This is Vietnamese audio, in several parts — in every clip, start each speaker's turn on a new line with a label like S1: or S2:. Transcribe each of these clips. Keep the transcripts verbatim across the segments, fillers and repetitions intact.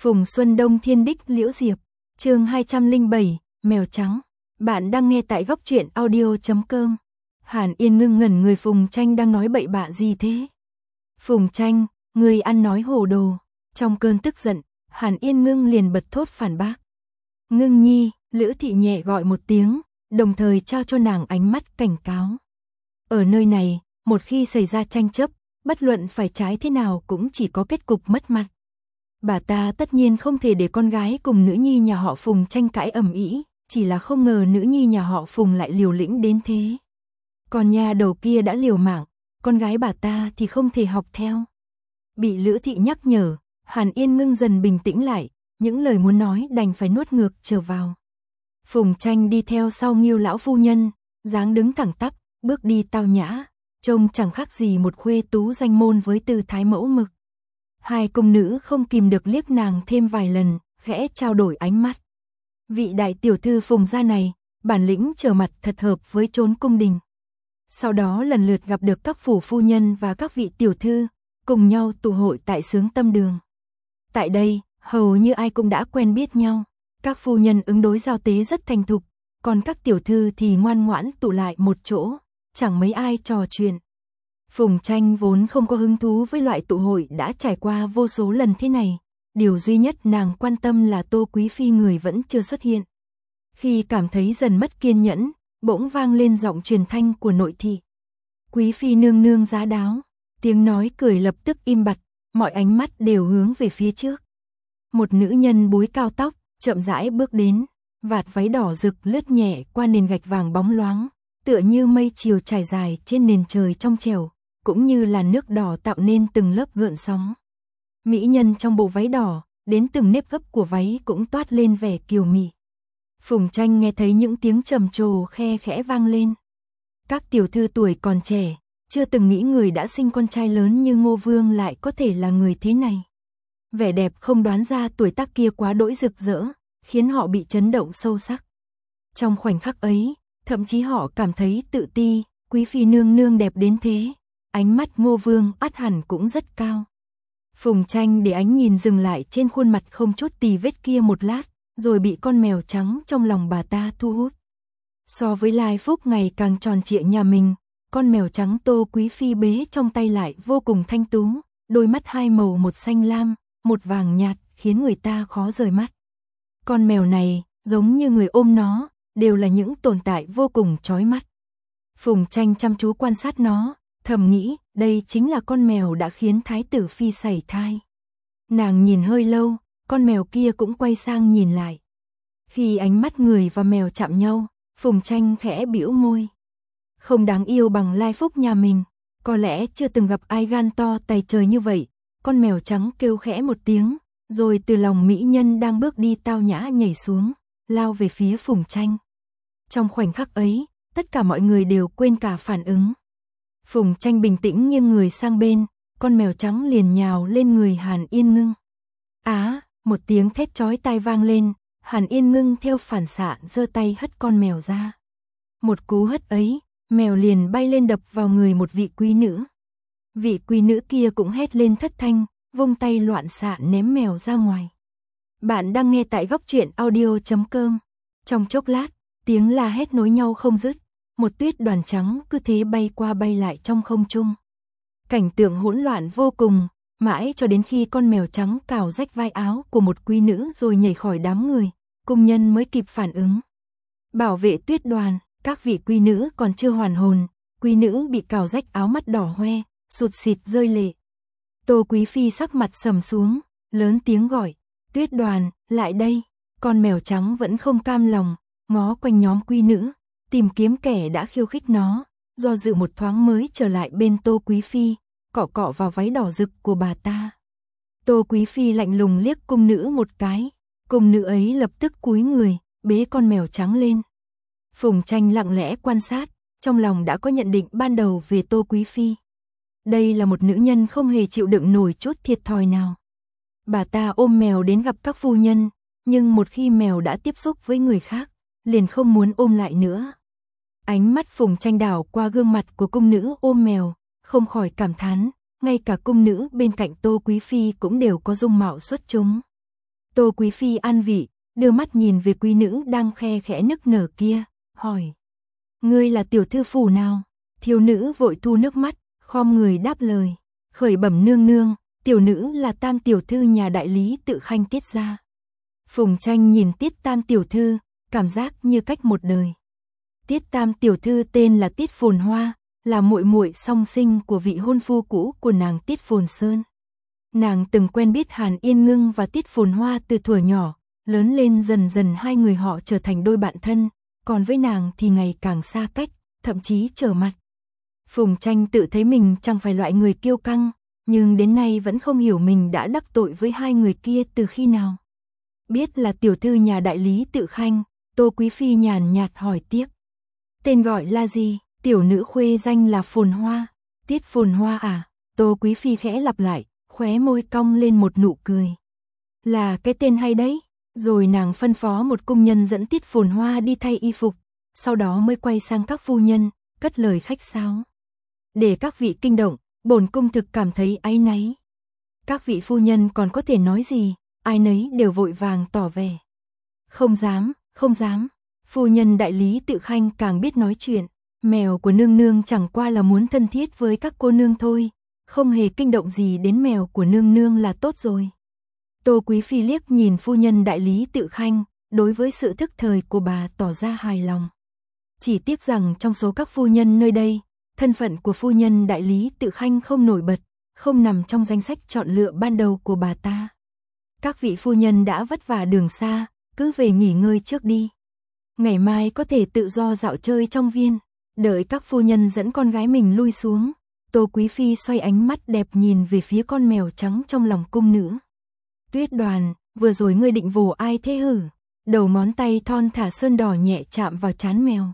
S1: Phùng Xuân Đông Thiên Đích Liễu Diệp, chương hai trăm lẻ bảy, Mèo Trắng. Bạn đang nghe tại góc truyện audio chấm com. Hàn Yên ngưng ngẩn người. Phùng Tranh đang nói bậy bạ gì thế? Phùng Tranh, người ăn nói hồ đồ. Trong cơn tức giận, Hàn Yên ngưng liền bật thốt phản bác. Ngưng nhi, Lữ Thị nhẹ gọi một tiếng, đồng thời trao cho nàng ánh mắt cảnh cáo. Ở nơi này, một khi xảy ra tranh chấp, bất luận phải trái thế nào cũng chỉ có kết cục mất mặt. Bà ta tất nhiên không thể để con gái cùng nữ nhi nhà họ Phùng tranh cãi ầm ĩ, chỉ là không ngờ nữ nhi nhà họ Phùng lại liều lĩnh đến thế. Còn nhà đầu kia đã liều mạng, con gái bà ta thì không thể học theo. Bị Lữ Thị nhắc nhở, Hàn Yên ngưng dần bình tĩnh lại, những lời muốn nói đành phải nuốt ngược trở vào. Phùng Tranh đi theo sau Ngưu lão phu nhân, dáng đứng thẳng tắp, bước đi tao nhã, trông chẳng khác gì một khuê tú danh môn với tư thái mẫu mực. Hai công nữ không kìm được liếc nàng thêm vài lần, khẽ trao đổi ánh mắt. Vị đại tiểu thư Phùng gia này, bản lĩnh trở mặt thật hợp với chốn cung đình. Sau đó lần lượt gặp được các phủ phu nhân và các vị tiểu thư, cùng nhau tụ hội tại Xướng Tâm Đường. Tại đây, hầu như ai cũng đã quen biết nhau, các phu nhân ứng đối giao tế rất thành thục, còn các tiểu thư thì ngoan ngoãn tụ lại một chỗ, chẳng mấy ai trò chuyện. Phùng Tranh vốn không có hứng thú với loại tụ hội đã trải qua vô số lần thế này, điều duy nhất nàng quan tâm là Tô Quý Phi người vẫn chưa xuất hiện. Khi cảm thấy dần mất kiên nhẫn, bỗng vang lên giọng truyền thanh của nội thị. Quý Phi nương nương giá đáo, tiếng nói cười lập tức im bặt, mọi ánh mắt đều hướng về phía trước. Một nữ nhân búi cao tóc, chậm rãi bước đến, vạt váy đỏ rực lướt nhẹ qua nền gạch vàng bóng loáng, tựa như mây chiều trải dài trên nền trời trong trẻo, cũng như là nước đỏ tạo nên từng lớp gợn sóng. Mỹ nhân trong bộ váy đỏ, đến từng nếp gấp của váy cũng toát lên vẻ kiều mị. Phùng Tranh nghe thấy những tiếng trầm trồ khe khẽ vang lên. Các tiểu thư tuổi còn trẻ, chưa từng nghĩ người đã sinh con trai lớn như Ngô Vương lại có thể là người thế này. Vẻ đẹp không đoán ra tuổi tác kia quá đỗi rực rỡ, khiến họ bị chấn động sâu sắc. Trong khoảnh khắc ấy, thậm chí họ cảm thấy tự ti, Quý Phi nương nương đẹp đến thế, ánh mắt Ngô Vương ắt hẳn cũng rất cao. Phùng Tranh để ánh nhìn dừng lại trên khuôn mặt không chút tì vết kia một lát, rồi bị con mèo trắng trong lòng bà ta thu hút. So với Lai Phúc ngày càng tròn trịa nhà mình, con mèo trắng Tô Quý Phi bế trong tay lại vô cùng thanh tú, đôi mắt hai màu, một xanh lam, một vàng nhạt, khiến người ta khó rời mắt. Con mèo này, giống như người ôm nó, đều là những tồn tại vô cùng chói mắt. Phùng Tranh chăm chú quan sát nó, thầm nghĩ, đây chính là con mèo đã khiến Thái tử Phi sảy thai. Nàng nhìn hơi lâu, con mèo kia cũng quay sang nhìn lại. Khi ánh mắt người và mèo chạm nhau, Phùng Tranh khẽ bĩu môi. Không đáng yêu bằng Lai Phúc nhà mình, có lẽ chưa từng gặp ai gan to tày trời như vậy. Con mèo trắng kêu khẽ một tiếng, rồi từ lòng mỹ nhân đang bước đi tao nhã nhảy xuống, lao về phía Phùng Tranh. Trong khoảnh khắc ấy, tất cả mọi người đều quên cả phản ứng. Phùng Tranh bình tĩnh nghiêng người sang bên, con mèo trắng liền nhào lên người Hàn Yên Ngưng. Á, một tiếng thét chói tai vang lên, Hàn Yên Ngưng theo phản xạ giơ tay hất con mèo ra. Một cú hất ấy, mèo liền bay lên đập vào người một vị quý nữ. Vị quý nữ kia cũng hét lên thất thanh, vung tay loạn xạ ném mèo ra ngoài. Bạn đang nghe tại góc truyện audio chấm com. Trong chốc lát, tiếng la hét nối nhau không dứt, một tuyết đoàn trắng cứ thế bay qua bay lại trong không trung. Cảnh tượng hỗn loạn vô cùng, mãi cho đến khi con mèo trắng cào rách vai áo của một quý nữ rồi nhảy khỏi đám người, cung nhân mới kịp phản ứng. Bảo vệ tuyết đoàn, các vị quý nữ còn chưa hoàn hồn, quý nữ bị cào rách áo mắt đỏ hoe, sụt sịt rơi lệ. Tô Quý Phi sắc mặt sầm xuống, lớn tiếng gọi, tuyết đoàn, lại đây. Con mèo trắng vẫn không cam lòng, ngó quanh nhóm quý nữ, tìm kiếm kẻ đã khiêu khích nó, do dự một thoáng mới trở lại bên Tô Quý Phi, cọ cọ vào váy đỏ rực của bà ta. Tô Quý Phi lạnh lùng liếc cung nữ một cái, cung nữ ấy lập tức cúi người, bế con mèo trắng lên. Phùng Tranh lặng lẽ quan sát, trong lòng đã có nhận định ban đầu về Tô Quý Phi. Đây là một nữ nhân không hề chịu đựng nổi chút thiệt thòi nào. Bà ta ôm mèo đến gặp các phu nhân, nhưng một khi mèo đã tiếp xúc với người khác, liền không muốn ôm lại nữa. Ánh mắt Phùng Tranh đảo qua gương mặt của cung nữ ôm mèo, không khỏi cảm thán, ngay cả cung nữ bên cạnh Tô Quý Phi cũng đều có dung mạo xuất chúng. Tô Quý Phi an vị, đưa mắt nhìn về quý nữ đang khe khẽ nức nở kia, hỏi. Ngươi là tiểu thư phủ nào? Thiếu nữ vội thu nước mắt, khom người đáp lời. Khởi bẩm nương nương, tiểu nữ là tam tiểu thư nhà đại lý Tự Khanh Tiết gia. Phùng Tranh nhìn Tiết tam tiểu thư, cảm giác như cách một đời. Tiết tam tiểu thư tên là Tiết Phồn Hoa, là muội muội song sinh của vị hôn phu cũ của nàng Tiết Phồn Sơn. Nàng từng quen biết Hàn Yên Ngưng và Tiết Phồn Hoa từ thuở nhỏ, lớn lên dần dần hai người họ trở thành đôi bạn thân, còn với nàng thì ngày càng xa cách, thậm chí trở mặt. Phùng Tranh tự thấy mình chẳng phải loại người kiêu căng, nhưng đến nay vẫn không hiểu mình đã đắc tội với hai người kia từ khi nào. Biết là tiểu thư nhà đại lý Tự Khanh, Tô Quý Phi nhàn nhạt hỏi tiếc. Tên gọi là gì? Tiểu nữ khuê danh là Phồn Hoa. Tiết Phồn Hoa à? Tô Quý Phi khẽ lặp lại, khóe môi cong lên một nụ cười. Là cái tên hay đấy. Rồi nàng phân phó một cung nhân dẫn Tiết Phồn Hoa đi thay y phục, sau đó mới quay sang các phu nhân, cất lời khách sáo. Để các vị kinh động, bổn cung thực cảm thấy áy náy. Các vị phu nhân còn có thể nói gì, ai nấy đều vội vàng tỏ vẻ. Không dám, không dám. Phu nhân đại lý Tự Khanh càng biết nói chuyện. Mèo của nương nương chẳng qua là muốn thân thiết với các cô nương thôi, không hề kinh động gì đến mèo của nương nương là tốt rồi. Tô Quý Phi liếc nhìn phu nhân đại lý Tự Khanh, đối với sự thức thời của bà tỏ ra hài lòng. Chỉ tiếc rằng trong số các phu nhân nơi đây, thân phận của phu nhân đại lý Tự Khanh không nổi bật, không nằm trong danh sách chọn lựa ban đầu của bà ta. Các vị phu nhân đã vất vả đường xa, cứ về nghỉ ngơi trước đi. Ngày mai có thể tự do dạo chơi trong viên. Đợi các phu nhân dẫn con gái mình lui xuống, Tô Quý Phi xoay ánh mắt đẹp nhìn về phía con mèo trắng trong lòng cung nữ. Tuyết Đoàn, vừa rồi ngươi định vồ ai thế hử? Đầu ngón tay thon thả sơn đỏ nhẹ chạm vào trán mèo.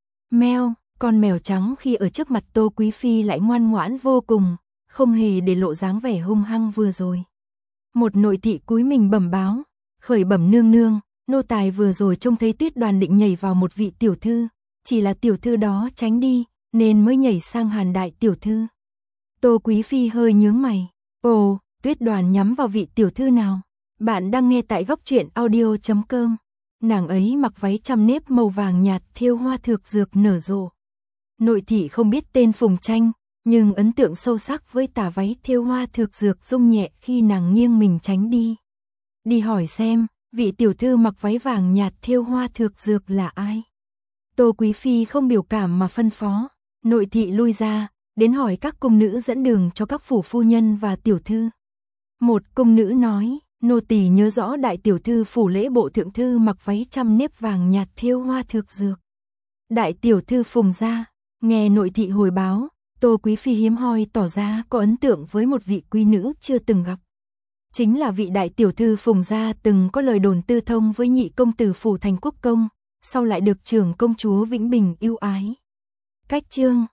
S1: Mèo, con mèo trắng khi ở trước mặt Tô Quý Phi lại ngoan ngoãn vô cùng, không hề để lộ dáng vẻ hung hăng vừa rồi. Một nội thị cúi mình bẩm báo, khởi bẩm nương nương, nô tài vừa rồi trông thấy Tuyết Đoàn định nhảy vào một vị tiểu thư, chỉ là tiểu thư đó tránh đi, nên mới nhảy sang Hàn đại tiểu thư. Tô Quý Phi hơi nhướng mày, ồ, Tuyết Đoàn nhắm vào vị tiểu thư nào? Bạn đang nghe tại góc truyện audio chấm com. Nàng ấy mặc váy trăm nếp màu vàng nhạt thêu hoa thược dược nở rộ. Nội thị không biết tên Phùng Tranh, nhưng ấn tượng sâu sắc với tà váy thêu hoa thược dược rung nhẹ khi nàng nghiêng mình tránh đi. Đi hỏi xem, vị tiểu thư mặc váy vàng nhạt thêu hoa thược dược là ai? Tô Quý Phi không biểu cảm mà phân phó, nội thị lui ra, đến hỏi các cung nữ dẫn đường cho các phủ phu nhân và tiểu thư. Một cung nữ nói, nô tỳ nhớ rõ đại tiểu thư phủ lễ bộ thượng thư mặc váy trăm nếp vàng nhạt thêu hoa thược dược. Đại tiểu thư Phùng gia, nghe nội thị hồi báo, Tô Quý Phi hiếm hoi tỏ ra có ấn tượng với một vị quý nữ chưa từng gặp. Chính là vị đại tiểu thư Phùng gia từng có lời đồn tư thông với nhị công tử phủ Thành Quốc công, sau lại được trưởng công chúa Vĩnh Bình yêu ái. Cách chương